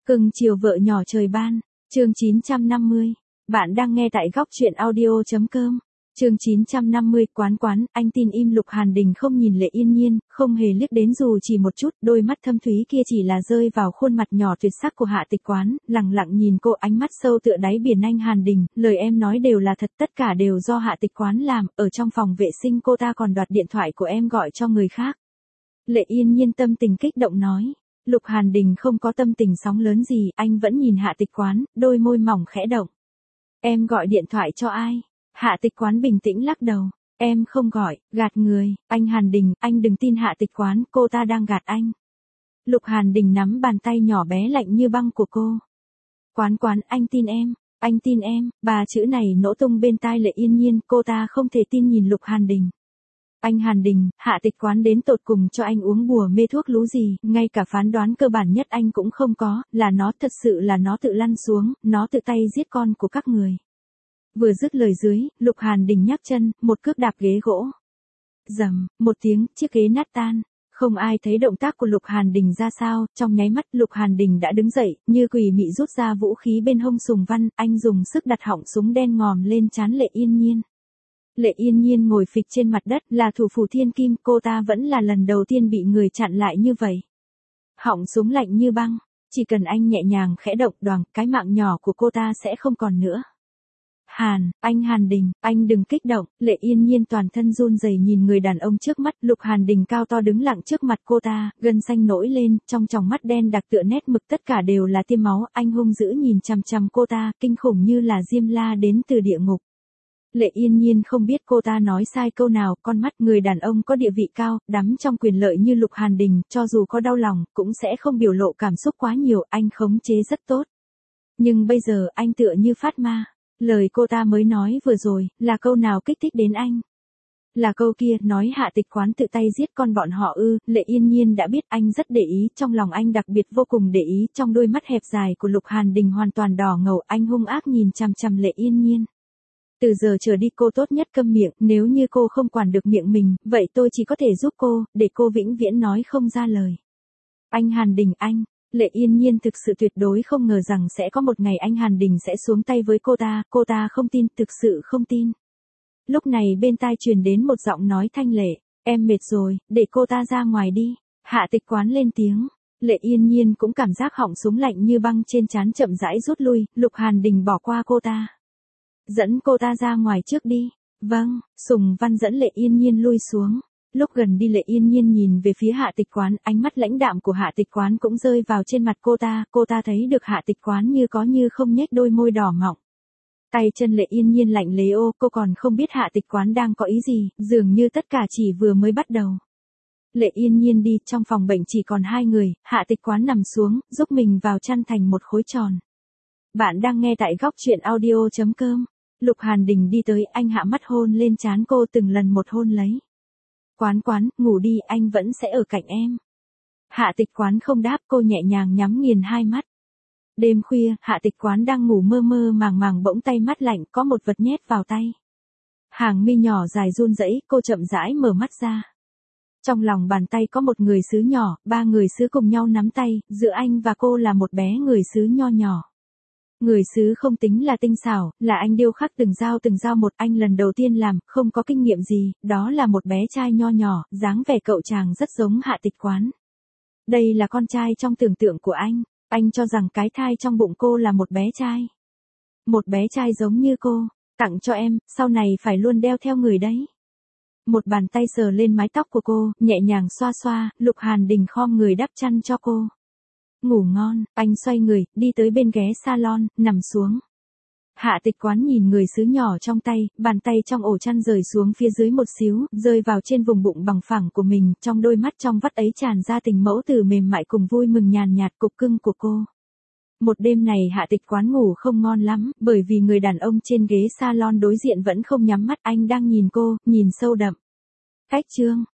Cưng chiều vợ nhỏ trời ban, chương 950. Bạn đang nghe tại góc truyện audio.com. Chương 950, quán, anh tin im. Lục Hàn Đình không nhìn Lệ Yên Nhiên, không hề liếc đến dù chỉ một chút, đôi mắt thâm thúy kia chỉ là rơi vào khuôn mặt nhỏ tuyệt sắc của Hạ Tịch Quán, lặng lặng nhìn cô, ánh mắt sâu tựa đáy biển. Anh Hàn Đình, lời em nói đều là thật, tất cả đều do Hạ Tịch Quán làm, ở trong phòng vệ sinh cô ta còn đoạt điện thoại của em gọi cho người khác. Lệ Yên Nhiên tâm tình kích động nói. Lục Hàn Đình không có tâm tình sóng lớn gì, anh vẫn nhìn Hạ Tịch Quán, đôi môi mỏng khẽ động. Em gọi điện thoại cho ai? Hạ Tịch Quán bình tĩnh lắc đầu. Em không gọi, gạt người. Anh Hàn Đình, anh đừng tin Hạ Tịch Quán, cô ta đang gạt anh. Lục Hàn Đình nắm bàn tay nhỏ bé lạnh như băng của cô. Quán, anh tin em, anh tin em. Ba chữ này nổ tung bên tai Lệ Yên Nhiên, cô ta không thể tin nhìn Lục Hàn Đình. Anh Hàn Đình, Hạ Tịch Quán đến tột cùng cho anh uống bùa mê thuốc lú gì, ngay cả phán đoán cơ bản nhất anh cũng không có, là nó, thật sự là nó tự lăn xuống, nó tự tay giết con của các người. Vừa dứt lời dưới, Lục Hàn Đình nhấc chân, một cước đạp ghế gỗ. Rầm, một tiếng, chiếc ghế nát tan. Không ai thấy động tác của Lục Hàn Đình ra sao, trong nháy mắt Lục Hàn Đình đã đứng dậy, như quỷ mị rút ra vũ khí bên hông sùng văn, anh dùng sức đặt họng súng đen ngòm lên trán Lệ Yên Nhiên. Lệ Yên Nhiên ngồi phịch trên mặt đất, là thủ phủ thiên kim, cô ta vẫn là lần đầu tiên bị người chặn lại như vậy. Họng súng lạnh như băng, chỉ cần anh nhẹ nhàng khẽ động đoàng, cái mạng nhỏ của cô ta sẽ không còn nữa. Anh Hàn Đình, anh đừng kích động. Lệ Yên Nhiên toàn thân run rẩy nhìn người đàn ông trước mắt. Lục Hàn Đình cao to đứng lặng trước mặt cô ta, gân xanh nổi lên, trong tròng mắt đen đặc tựa nét mực, tất cả đều là tiêm máu. Anh hung dữ nhìn chằm chằm cô ta, kinh khủng như là Diêm La đến từ địa ngục. Lệ Yên Nhiên không biết cô ta nói sai câu nào, con mắt người đàn ông có địa vị cao, đắm trong quyền lợi như Lục Hàn Đình, cho dù có đau lòng, cũng sẽ không biểu lộ cảm xúc quá nhiều, anh khống chế rất tốt. Nhưng bây giờ anh tựa như phát ma. Lời cô ta mới nói vừa rồi, là câu nào kích thích đến anh? Là câu kia, nói Hạ Tịch Quán tự tay giết con bọn họ ư? Lệ Yên Nhiên đã biết anh rất để ý, trong lòng anh đặc biệt vô cùng để ý, trong đôi mắt hẹp dài của Lục Hàn Đình hoàn toàn đỏ ngầu, anh hung ác nhìn chằm chằm Lệ Yên Nhiên. Từ giờ trở đi cô tốt nhất câm miệng, nếu như cô không quản được miệng mình, vậy tôi chỉ có thể giúp cô, để cô vĩnh viễn nói không ra lời. Anh Hàn Đình, anh. Lệ Yên Nhiên thực sự tuyệt đối không ngờ rằng sẽ có một ngày anh Hàn Đình sẽ xuống tay với cô ta không tin, thực sự không tin. Lúc này bên tai truyền đến một giọng nói thanh lệ, em mệt rồi, để cô ta ra ngoài đi. Hạ Tịch Quán lên tiếng. Lệ Yên Nhiên cũng cảm giác họng súng lạnh như băng trên trán chậm rãi rút lui, Lục Hàn Đình bỏ qua cô ta. Dẫn cô ta ra ngoài trước đi. Vâng, Sùng Văn dẫn Lệ Yên Nhiên lui xuống. Lúc gần đi Lệ Yên Nhiên nhìn về phía Hạ Tịch Quán, ánh mắt lãnh đạm của Hạ Tịch Quán cũng rơi vào trên mặt cô ta thấy được Hạ Tịch Quán như có như không nhếch đôi môi đỏ mọng. Tay chân Lệ Yên Nhiên lạnh lẽo, cô còn không biết Hạ Tịch Quán đang có ý gì, dường như tất cả chỉ vừa mới bắt đầu. Lệ Yên Nhiên đi, trong phòng bệnh chỉ còn hai người, Hạ Tịch Quán nằm xuống, giúp mình vào chăn thành một khối tròn. Bạn đang nghe tại góc truyện audio.com. Lục Hàn Đình đi tới, anh hạ mắt hôn lên trán cô, từng lần một hôn lấy. Quán, ngủ đi, anh vẫn sẽ ở cạnh em. Hạ Tịch Quán không đáp, cô nhẹ nhàng nhắm nghiền hai mắt. Đêm khuya, Hạ Tịch Quán đang ngủ mơ màng bỗng tay mắt lạnh, có một vật nhét vào tay. Hàng mi nhỏ dài run rẩy, cô chậm rãi mở mắt ra. Trong lòng bàn tay có một người sứ nhỏ, ba người sứ cùng nhau nắm tay, giữa anh và cô là một bé người sứ nho nhỏ. Người sứ không tính là tinh xảo, là anh điêu khắc từng dao một, anh lần đầu tiên làm, không có kinh nghiệm gì, đó là một bé trai nho nhỏ, dáng vẻ cậu chàng rất giống Hạ Tịch Quán. Đây là con trai trong tưởng tượng của anh cho rằng cái thai trong bụng cô là một bé trai. Một bé trai giống như cô, tặng cho em, sau này phải luôn đeo theo người đấy. Một bàn tay sờ lên mái tóc của cô, nhẹ nhàng xoa, Lục Hàn Đình khom người đắp chăn cho cô. Ngủ ngon, anh xoay người, đi tới bên ghế salon, nằm xuống. Hạ Tịch Quán nhìn người sứ nhỏ trong tay, bàn tay trong ổ chăn rời xuống phía dưới một xíu, rơi vào trên vùng bụng bằng phẳng của mình, trong đôi mắt trong vắt ấy tràn ra tình mẫu tử mềm mại cùng vui mừng nhàn nhạt cục cưng của cô. Một đêm này Hạ Tịch Quán ngủ không ngon lắm, bởi vì người đàn ông trên ghế salon đối diện vẫn không nhắm mắt, anh đang nhìn cô, nhìn sâu đậm. Cách chương.